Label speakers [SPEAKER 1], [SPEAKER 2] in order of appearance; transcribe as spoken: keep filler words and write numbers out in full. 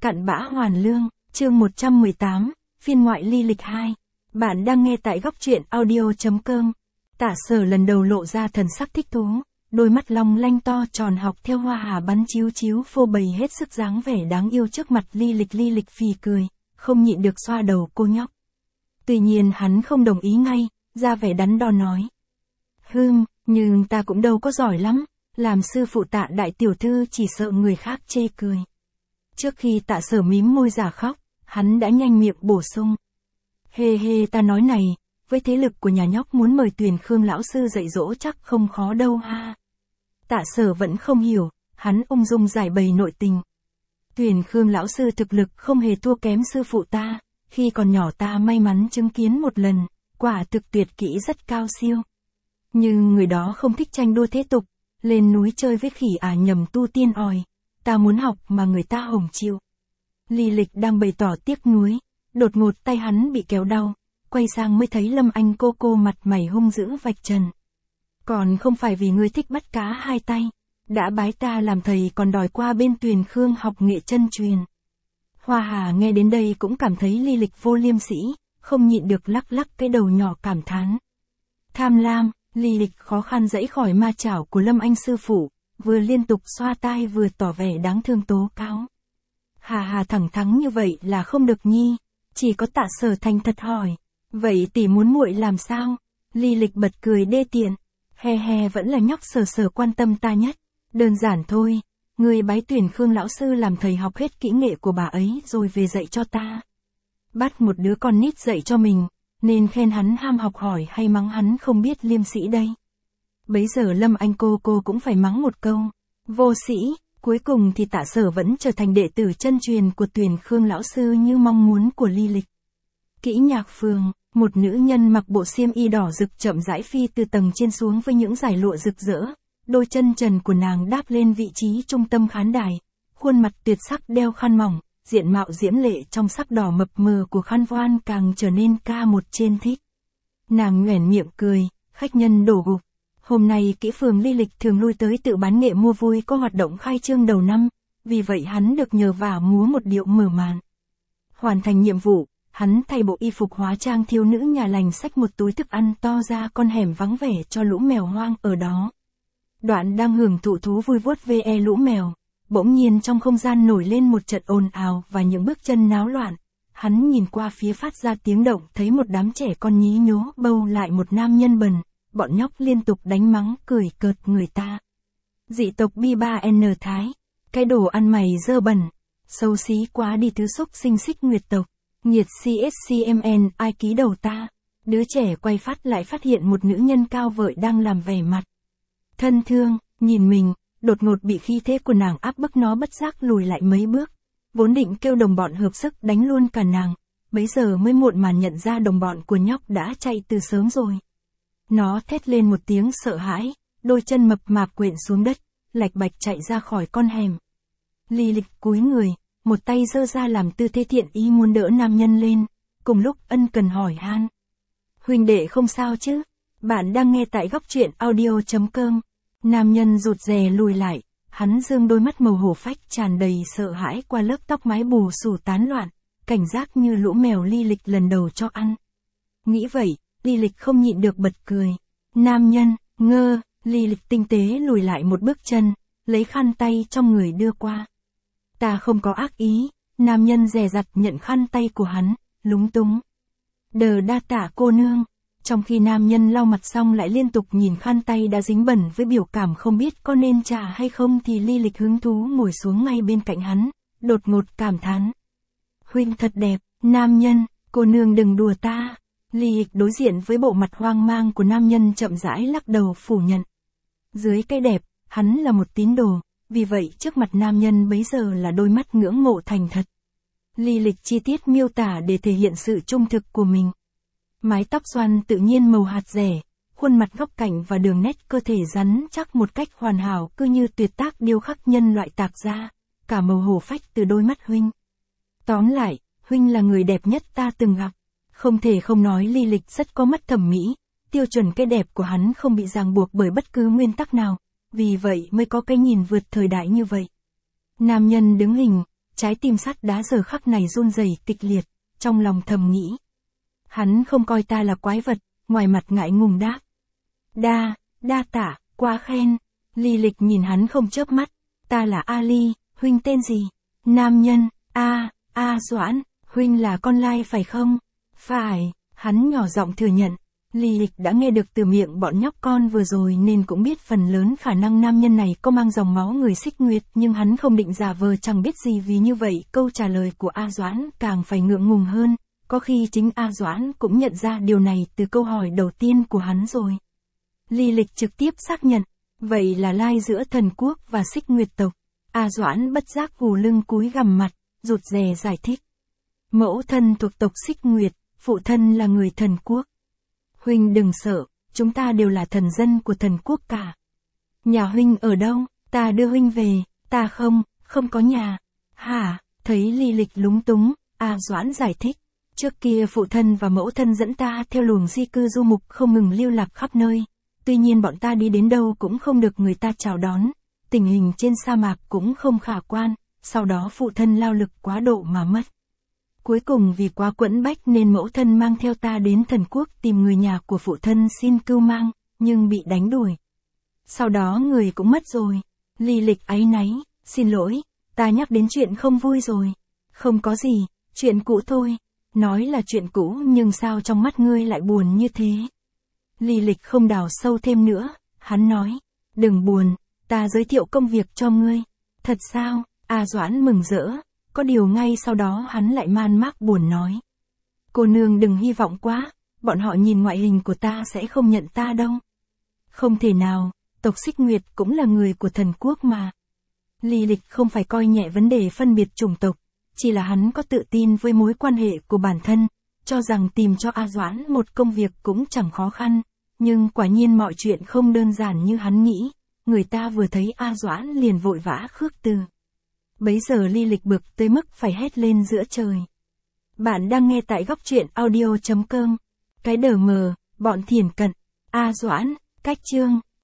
[SPEAKER 1] Cặn bã hoàn lương, chương một trăm mười tám, phiên ngoại ly lịch hai. Bạn đang nghe tại góc truyện audio.com. Tả Sở lần đầu lộ ra thần sắc thích thú, đôi mắt long lanh to tròn học theo hoa hà bắn chiếu chiếu phô bày hết sức dáng vẻ đáng yêu trước mặt ly lịch. Ly lịch phì cười, không nhịn được xoa đầu cô nhóc. Tuy nhiên hắn không đồng ý ngay, ra vẻ đắn đo nói. Hừm, nhưng ta cũng đâu có giỏi lắm, làm sư phụ Tạ đại tiểu thư chỉ sợ người khác chê cười. Trước khi Tạ Sở mím môi giả khóc, hắn đã nhanh miệng bổ sung. Hê hê, ta nói này, với thế lực của nhà nhóc muốn mời Tuyền Khương lão sư dạy dỗ chắc không khó đâu ha. Tạ Sở vẫn không hiểu, hắn ung dung giải bày nội tình. Tuyền Khương lão sư thực lực không hề thua kém sư phụ ta, khi còn nhỏ ta may mắn chứng kiến một lần, quả thực tuyệt kỹ rất cao siêu. Nhưng người đó không thích tranh đua thế tục, lên núi chơi với khỉ ả nhầm tu tiên òi. Ta muốn học mà người ta hổng chịu. Ly lịch đang bày tỏ tiếc nuối, đột ngột tay hắn bị kéo đau, quay sang mới thấy Lâm Anh cô cô mặt mày hung dữ vạch trần. Còn không phải vì ngươi thích bắt cá hai tay, đã bái ta làm thầy còn đòi qua bên Tuyền Khương học nghệ chân truyền. Hoa Hà nghe đến đây cũng cảm thấy ly lịch vô liêm sỉ, không nhịn được lắc lắc cái đầu nhỏ cảm thán. Tham lam, ly lịch khó khăn dãy khỏi ma chảo của Lâm Anh sư phụ, vừa liên tục xoa tai vừa tỏ vẻ đáng thương tố cáo. Hà Hà thẳng thắn như vậy là không được nhi, chỉ có Tạ Sở thành thật hỏi, vậy tỷ muốn muội làm sao? Ly lịch bật cười đê tiện, he he, vẫn là nhóc Sở Sở quan tâm ta nhất, đơn giản thôi, người bái Tuyền Khương lão sư làm thầy học hết kỹ nghệ của bà ấy rồi về dạy cho ta. Bắt một đứa con nít dạy cho mình, nên khen hắn ham học hỏi hay mắng hắn không biết liêm sĩ đây? Bấy giờ Lâm Anh cô cô cũng phải mắng một câu, vô sĩ. Cuối cùng thì Tạ Sở vẫn trở thành đệ tử chân truyền của Tuyền Khương lão sư như mong muốn của ly lịch. Kỹ Nhạc Phường, một nữ nhân mặc bộ xiêm y đỏ rực chậm rãi phi từ tầng trên xuống với những dải lụa rực rỡ, đôi chân trần của nàng đáp lên vị trí trung tâm khán đài, khuôn mặt tuyệt sắc đeo khăn mỏng, diện mạo diễm lệ trong sắc đỏ mập mờ của khăn voan càng trở nên ca một trên thích. Nàng nhoẻn miệng cười, khách nhân đổ gục. Hôm nay kỹ phường ly lịch thường lui tới tự bán nghệ mua vui có hoạt động khai trương đầu năm, vì vậy hắn được nhờ vả múa một điệu mở màn. Hoàn thành nhiệm vụ, hắn thay bộ y phục hóa trang thiếu nữ nhà lành xách một túi thức ăn to ra con hẻm vắng vẻ cho lũ mèo hoang ở đó. Đoạn đang hưởng thụ thú vui vuốt ve lũ mèo, bỗng nhiên trong không gian nổi lên một trận ồn ào và những bước chân náo loạn. Hắn nhìn qua phía phát ra tiếng động thấy một đám trẻ con nhí nhố bâu lại một nam nhân bần. Bọn nhóc liên tục đánh mắng cười cợt người ta. Dị tộc B ba N Thái, cái đồ ăn mày dơ bẩn, xấu xí quá đi thứ xúc sinh xích nguyệt tộc, nhiệt C S C M N ai ký đầu ta. Đứa trẻ quay phát lại phát hiện một nữ nhân cao vợi đang làm vẻ mặt thân thương, nhìn mình, đột ngột bị khí thế của nàng áp bức, nó bất giác lùi lại mấy bước, vốn định kêu đồng bọn hợp sức đánh luôn cả nàng, bấy giờ mới muộn màng nhận ra đồng bọn của nhóc đã chạy từ sớm rồi. Nó thét lên một tiếng sợ hãi, đôi chân mập mạp quện xuống đất, lạch bạch chạy ra khỏi con hẻm. Ly lịch cúi người, một tay giơ ra làm tư thế thiện ý muốn đỡ nam nhân lên, cùng lúc ân cần hỏi han. Huynh đệ không sao chứ? Bạn đang nghe tại góc truyện audio.com. Nam nhân rụt rè lùi lại, hắn dương đôi mắt màu hổ phách tràn đầy sợ hãi qua lớp tóc mái bù xù tán loạn, cảnh giác như lũ mèo ly lịch lần đầu cho ăn. Nghĩ vậy, ly lịch không nhịn được bật cười. Nam nhân, ngơ, ly lịch tinh tế lùi lại một bước chân, lấy khăn tay trong người đưa qua. Ta không có ác ý, nam nhân dè dặt nhận khăn tay của hắn, lúng túng. Đờ đa tạ cô nương. Trong khi nam nhân lau mặt xong lại liên tục nhìn khăn tay đã dính bẩn với biểu cảm không biết có nên trả hay không thì ly lịch hứng thú ngồi xuống ngay bên cạnh hắn, đột ngột cảm thán. Huynh thật đẹp, nam nhân, cô nương đừng đùa ta. Ly lịch đối diện với bộ mặt hoang mang của nam nhân chậm rãi lắc đầu phủ nhận. Dưới cái đẹp, hắn là một tín đồ, vì vậy trước mặt nam nhân bấy giờ là đôi mắt ngưỡng mộ thành thật. Ly lịch chi tiết miêu tả để thể hiện sự trung thực của mình. Mái tóc xoăn tự nhiên màu hạt rẻ, khuôn mặt góc cạnh và đường nét cơ thể rắn chắc một cách hoàn hảo cứ như tuyệt tác điêu khắc nhân loại tạc ra, cả màu hổ phách từ đôi mắt huynh. Tóm lại, huynh là người đẹp nhất ta từng gặp. Không thể không nói ly lịch rất có mắt thẩm mỹ, tiêu chuẩn cái đẹp của hắn không bị ràng buộc bởi bất cứ nguyên tắc nào, vì vậy mới có cái nhìn vượt thời đại như vậy. Nam nhân đứng hình, trái tim sắt đá giờ khắc này run rẩy kịch liệt, trong lòng thầm nghĩ. Hắn không coi ta là quái vật, ngoài mặt ngại ngùng đáp. Đa, đa tạ, quá khen. Ly Lịch nhìn hắn không chớp mắt. Ta là Ali, huynh tên gì? Nam nhân, A, A Doãn, huynh là con lai phải không? Phải, hắn nhỏ giọng thừa nhận. Ly Lịch đã nghe được từ miệng bọn nhóc con vừa rồi nên cũng biết phần lớn khả năng nam nhân này có mang dòng máu người Xích Nguyệt, nhưng hắn không định giả vờ chẳng biết gì, vì như vậy câu trả lời của A Doãn càng phải ngượng ngùng hơn. Có khi chính A Doãn cũng nhận ra điều này từ câu hỏi đầu tiên của hắn rồi. Ly Lịch trực tiếp xác nhận, vậy là lai giữa thần quốc và Xích Nguyệt tộc. A Doãn bất giác gù lưng cúi gằm mặt, rụt rè giải thích. Mẫu thân thuộc tộc Xích Nguyệt, phụ thân là người thần quốc. Huynh đừng sợ, chúng ta đều là thần dân của thần quốc cả. Nhà huynh ở đâu? Ta đưa huynh về. Ta không, không có nhà. Hả? Thấy Ly Lịch lúng túng, A Doãn giải thích. Trước kia phụ thân và mẫu thân dẫn ta theo luồng di cư du mục không ngừng lưu lạc khắp nơi. Tuy nhiên bọn ta đi đến đâu cũng không được người ta chào đón. Tình hình trên sa mạc cũng không khả quan, sau đó phụ thân lao lực quá độ mà mất. Cuối cùng vì quá quẫn bách nên mẫu thân mang theo ta đến thần quốc tìm người nhà của phụ thân xin cưu mang, nhưng bị đánh đuổi. Sau đó người cũng mất rồi. Ly Lịch áy náy, xin lỗi, ta nhắc đến chuyện không vui rồi. Không có gì, chuyện cũ thôi. Nói là chuyện cũ nhưng sao trong mắt ngươi lại buồn như thế? Ly Lịch không đào sâu thêm nữa, hắn nói, đừng buồn, ta giới thiệu công việc cho ngươi. Thật sao? A Doãn mừng rỡ, có điều ngay sau đó hắn lại man mác buồn nói. Cô nương đừng hy vọng quá, bọn họ nhìn ngoại hình của ta sẽ không nhận ta đâu. Không thể nào, tộc Xích Nguyệt cũng là người của thần quốc mà. Ly Lịch không phải coi nhẹ vấn đề phân biệt chủng tộc, chỉ là hắn có tự tin với mối quan hệ của bản thân, cho rằng tìm cho A Doãn một công việc cũng chẳng khó khăn, nhưng quả nhiên mọi chuyện không đơn giản như hắn nghĩ, người ta vừa thấy A Doãn liền vội vã khước từ. Bấy giờ Ly Lịch bực tới mức phải hét lên giữa trời. Bạn đang nghe tại góc truyện audio chấm com. Cái đờ mờ, bọn thiển cận, A Doãn, cách chương.